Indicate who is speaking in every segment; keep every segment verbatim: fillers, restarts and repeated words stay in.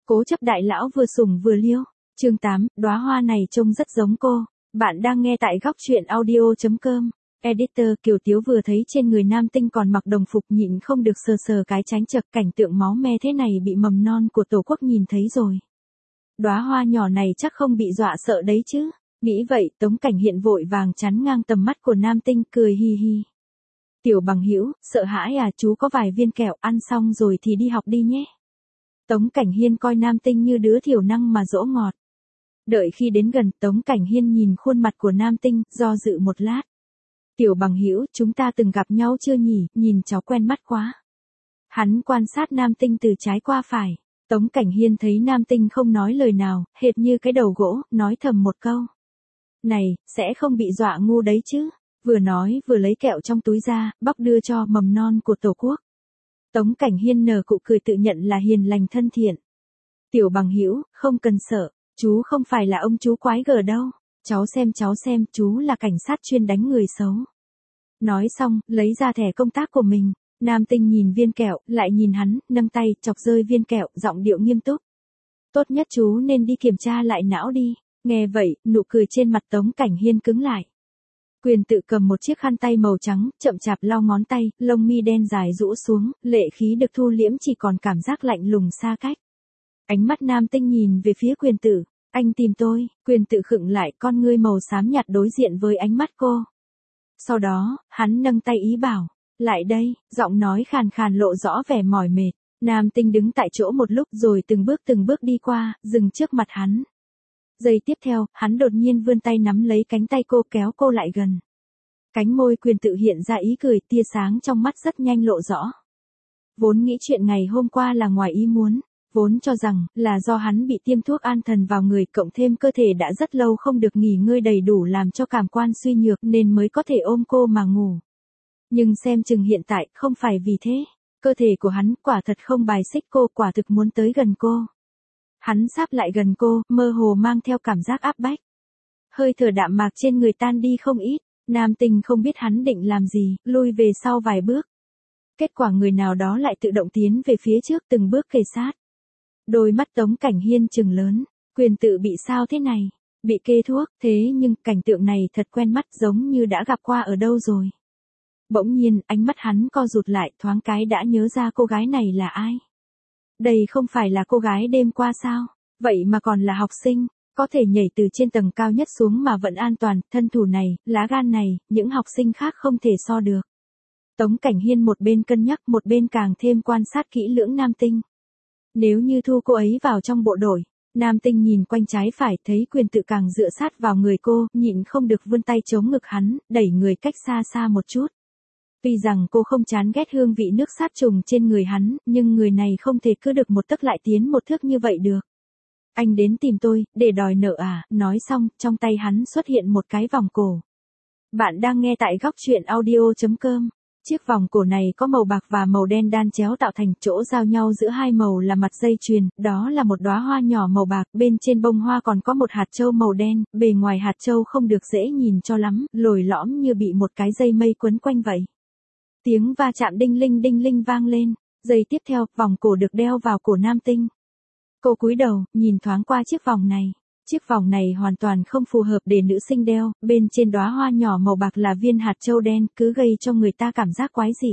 Speaker 1: Cố chấp đại lão vừa sủng vừa liêu. Chương tám, đóa hoa này trông rất giống cô. Bạn đang nghe tại góc truyện audio chấm com. Editor Kiều Tiếu vừa thấy trên người nam tinh còn mặc đồng phục nhịn không được sờ sờ cái tránh chật, cảnh tượng máu me thế này bị mầm non của tổ quốc nhìn thấy rồi. Đóa hoa nhỏ này chắc không bị dọa sợ đấy chứ. Nghĩ vậy, Tống Cảnh Hiên vội vàng chắn ngang tầm mắt của nam tinh, cười hi hi. Tiểu bằng hữu, sợ hãi à, chú có vài viên kẹo, ăn xong rồi thì đi học đi nhé. Tống Cảnh Hiên coi nam tinh như đứa thiểu năng mà dỗ ngọt. Đợi khi đến gần, Tống Cảnh Hiên nhìn khuôn mặt của nam tinh, do dự một lát. Tiểu bằng hữu, chúng ta từng gặp nhau chưa nhỉ, nhìn cháu quen mắt quá. Hắn quan sát nam tinh từ trái qua phải. Tống Cảnh Hiên thấy nam tinh không nói lời nào, hệt như cái đầu gỗ, nói thầm một câu. Này, sẽ không bị dọa ngu đấy chứ. Vừa nói vừa lấy kẹo trong túi ra, bóc đưa cho mầm non của tổ quốc. Tống Cảnh Hiên nở cụ cười tự nhận là hiền lành thân thiện. Tiểu bằng hữu, không cần sợ, chú không phải là ông chú quái gở đâu. Cháu xem cháu xem, chú là cảnh sát chuyên đánh người xấu. Nói xong, lấy ra thẻ công tác của mình. Nam tinh nhìn viên kẹo, lại nhìn hắn, nâng tay, chọc rơi viên kẹo, giọng điệu nghiêm túc. Tốt nhất chú nên đi kiểm tra lại não đi. Nghe vậy, nụ cười trên mặt Tống Cảnh Hiên cứng lại. Quyền tự cầm một chiếc khăn tay màu trắng, chậm chạp lau ngón tay, lông mi đen dài rũ xuống, lệ khí được thu liễm chỉ còn cảm giác lạnh lùng xa cách. Ánh mắt nam tinh nhìn về phía quyền tử. Anh tìm tôi, quyền tự khựng lại, con ngươi màu xám nhạt đối diện với ánh mắt cô. Sau đó, hắn nâng tay ý bảo. Lại đây, giọng nói khàn khàn lộ rõ vẻ mỏi mệt. Nam tinh đứng tại chỗ một lúc rồi từng bước từng bước đi qua, dừng trước mặt hắn. Giây tiếp theo, hắn đột nhiên vươn tay nắm lấy cánh tay cô, kéo cô lại gần. Cánh môi quyền tự hiện ra ý cười, tia sáng trong mắt rất nhanh lộ rõ. Vốn nghĩ chuyện ngày hôm qua là ngoài ý muốn, vốn cho rằng là do hắn bị tiêm thuốc an thần vào người, cộng thêm cơ thể đã rất lâu không được nghỉ ngơi đầy đủ làm cho cảm quan suy nhược nên mới có thể ôm cô mà ngủ. Nhưng xem chừng hiện tại không phải vì thế, cơ thể của hắn quả thật không bài xích cô, quả thực muốn tới gần cô. Hắn sáp lại gần cô, mơ hồ mang theo cảm giác áp bách. Hơi thở đạm mạc trên người tan đi không ít, nam tinh không biết hắn định làm gì, lui về sau vài bước. Kết quả người nào đó lại tự động tiến về phía trước từng bước kề sát. Đôi mắt Tống Cảnh Hiên trừng lớn, quyền tự bị sao thế này, bị kê thuốc, thế nhưng cảnh tượng này thật quen mắt, giống như đã gặp qua ở đâu rồi. Bỗng nhiên, ánh mắt hắn co rụt lại, thoáng cái đã nhớ ra cô gái này là ai. Đây không phải là cô gái đêm qua sao, vậy mà còn là học sinh, có thể nhảy từ trên tầng cao nhất xuống mà vẫn an toàn, thân thủ này, lá gan này, những học sinh khác không thể so được. Tống Cảnh Hiên một bên cân nhắc, một bên càng thêm quan sát kỹ lưỡng nam tinh. Nếu như thu cô ấy vào trong bộ đội, nam tinh nhìn quanh trái phải thấy quyền tự càng dựa sát vào người cô, nhịn không được vươn tay chống ngực hắn, đẩy người cách xa xa một chút. Tuy rằng cô không chán ghét hương vị nước sát trùng trên người hắn, nhưng người này không thể cứ được một tấc lại tiến một thước như vậy được. Anh đến tìm tôi, để đòi nợ à, nói xong, trong tay hắn xuất hiện một cái vòng cổ. Bạn đang nghe tại góc truyện audio chấm com. Chiếc vòng cổ này có màu bạc và màu đen đan chéo tạo thành, chỗ giao nhau giữa hai màu là mặt dây chuyền, đó là một đóa hoa nhỏ màu bạc, bên trên bông hoa còn có một hạt châu màu đen, bề ngoài hạt châu không được dễ nhìn cho lắm, lồi lõm như bị một cái dây mây quấn quanh vậy. Tiếng va chạm đinh linh đinh linh vang lên, giây tiếp theo, vòng cổ được đeo vào cổ nam tinh. Cô cúi đầu, nhìn thoáng qua chiếc vòng này. Chiếc vòng này hoàn toàn không phù hợp để nữ sinh đeo, bên trên đóa hoa nhỏ màu bạc là viên hạt châu đen, cứ gây cho người ta cảm giác quái dị.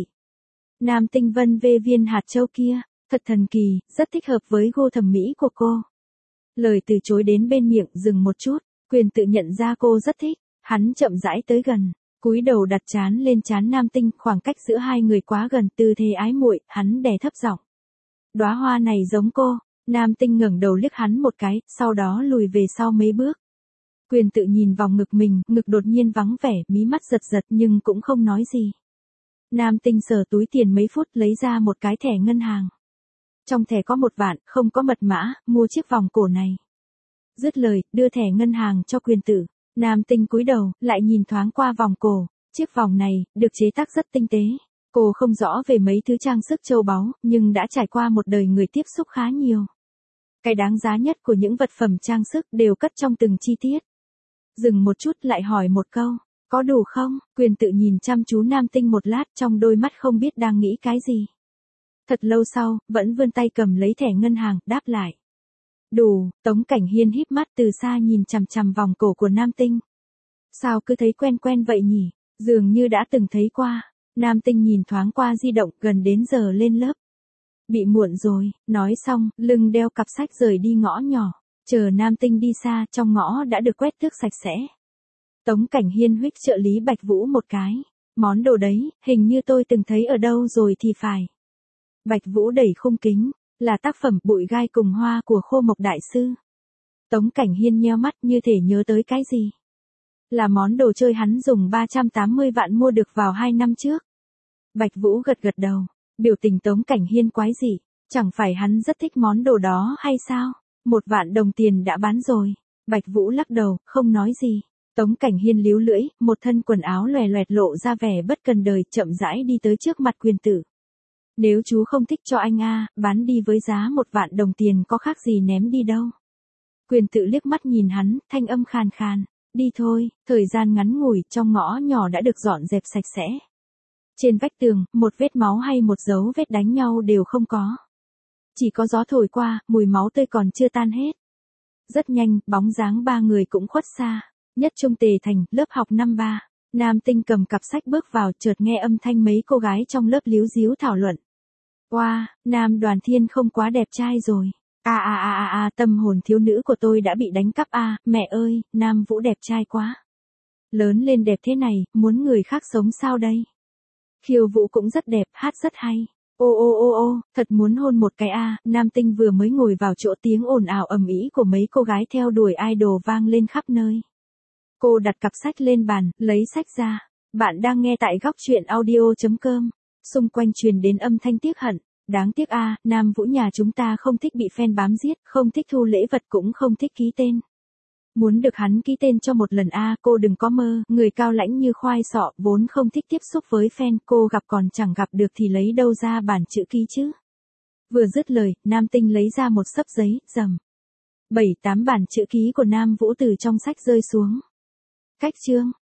Speaker 1: Nam tinh vân vê viên hạt châu kia, thật thần kỳ, rất thích hợp với gu thẩm mỹ của cô. Lời từ chối đến bên miệng, dừng một chút, quyền tự nhận ra cô rất thích, hắn chậm rãi tới gần. Cúi đầu đặt trán lên trán nam tinh, khoảng cách giữa hai người quá gần, tư thế ái muội, hắn đè thấp giọng. Đóa hoa này giống cô. Nam tinh ngẩng đầu liếc hắn một cái, sau đó lùi về sau mấy bước. Quyền tự nhìn vòng ngực mình, ngực đột nhiên vắng vẻ, mí mắt giật giật nhưng cũng không nói gì. Nam tinh sờ túi tiền mấy phút lấy ra một cái thẻ ngân hàng. Trong thẻ có một vạn, không có mật mã, mua chiếc vòng cổ này. Dứt lời, đưa thẻ ngân hàng cho quyền tử. Nam tinh cúi đầu, lại nhìn thoáng qua vòng cổ. Chiếc vòng này, được chế tác rất tinh tế. Cô không rõ về mấy thứ trang sức châu báu, nhưng đã trải qua một đời người tiếp xúc khá nhiều. Cái đáng giá nhất của những vật phẩm trang sức đều cất trong từng chi tiết. Dừng một chút lại hỏi một câu, có đủ không? Quyền tự nhìn chăm chú nam tinh một lát, trong đôi mắt không biết đang nghĩ cái gì. Thật lâu sau, vẫn vươn tay cầm lấy thẻ ngân hàng, đáp lại. Đủ, Tống Cảnh Hiên híp mắt từ xa nhìn chằm chằm vòng cổ của Nam Tinh. Sao cứ thấy quen quen vậy nhỉ, dường như đã từng thấy qua. Nam Tinh nhìn thoáng qua di động, gần đến giờ lên lớp. Bị muộn rồi, nói xong, lưng đeo cặp sách rời đi ngõ nhỏ. Chờ Nam Tinh đi xa, trong ngõ đã được quét tước sạch sẽ. Tống Cảnh Hiên huých trợ lý Bạch Vũ một cái. Món đồ đấy, hình như tôi từng thấy ở đâu rồi thì phải. Bạch Vũ đẩy khung kính, là tác phẩm Bụi gai cùng hoa của Khô Mộc Đại Sư. Tống Cảnh Hiên nheo mắt như thể nhớ tới cái gì. Là món đồ chơi hắn dùng ba trăm tám mươi vạn mua được vào hai năm trước. Bạch Vũ gật gật đầu, biểu tình Tống Cảnh Hiên quái dị, chẳng phải hắn rất thích món đồ đó hay sao? Một vạn đồng tiền đã bán rồi. Bạch Vũ lắc đầu, không nói gì. Tống Cảnh Hiên líu lưỡi, một thân quần áo lòe loẹt lộ ra vẻ bất cần đời, chậm rãi đi tới trước mặt Quyền Tử. Nếu chú không thích cho anh a, bán đi với giá một vạn đồng tiền có khác gì ném đi đâu. Quyền Tử liếc mắt nhìn hắn, thanh âm khàn khàn. Đi thôi, thời gian ngắn ngủi trong ngõ nhỏ đã được dọn dẹp sạch sẽ. Trên vách tường, một vết máu hay một dấu vết đánh nhau đều không có. Chỉ có gió thổi qua, mùi máu tươi còn chưa tan hết. Rất nhanh, bóng dáng ba người cũng khuất xa. Nhất Trung Tề Thành, lớp học năm ba. Nam Tinh cầm cặp sách bước vào, chợt nghe âm thanh mấy cô gái trong lớp líu díu thảo luận. Wow, Nam Đoàn Thiên không quá đẹp trai rồi. À à à à à, tâm hồn thiếu nữ của tôi đã bị đánh cắp à, mẹ ơi, Nam Vũ đẹp trai quá. Lớn lên đẹp thế này, muốn người khác sống sao đây? Khiêu vũ cũng rất đẹp, hát rất hay. Ô ô ô ô, thật muốn hôn một cái a. Nam Tinh vừa mới ngồi vào chỗ, tiếng ồn ào ầm ĩ của mấy cô gái theo đuổi idol vang lên khắp nơi. Cô đặt cặp sách lên bàn, lấy sách ra. Bạn đang nghe tại góc truyện audio chấm com. Xung quanh truyền đến âm thanh tiếc hận. Đáng tiếc a, Nam Vũ nhà chúng ta không thích bị fan bám giết, không thích thu lễ vật, cũng không thích ký tên. Muốn được hắn ký tên cho một lần a, cô đừng có mơ. Người cao lãnh như khoai sọ, vốn không thích tiếp xúc với fan, cô gặp còn chẳng gặp được thì lấy đâu ra bản chữ ký chứ. Vừa dứt lời, Nam Tinh lấy ra một xấp giấy, rầm. Bảy tám bản chữ ký của Nam Vũ từ trong sách rơi xuống. Cách chương.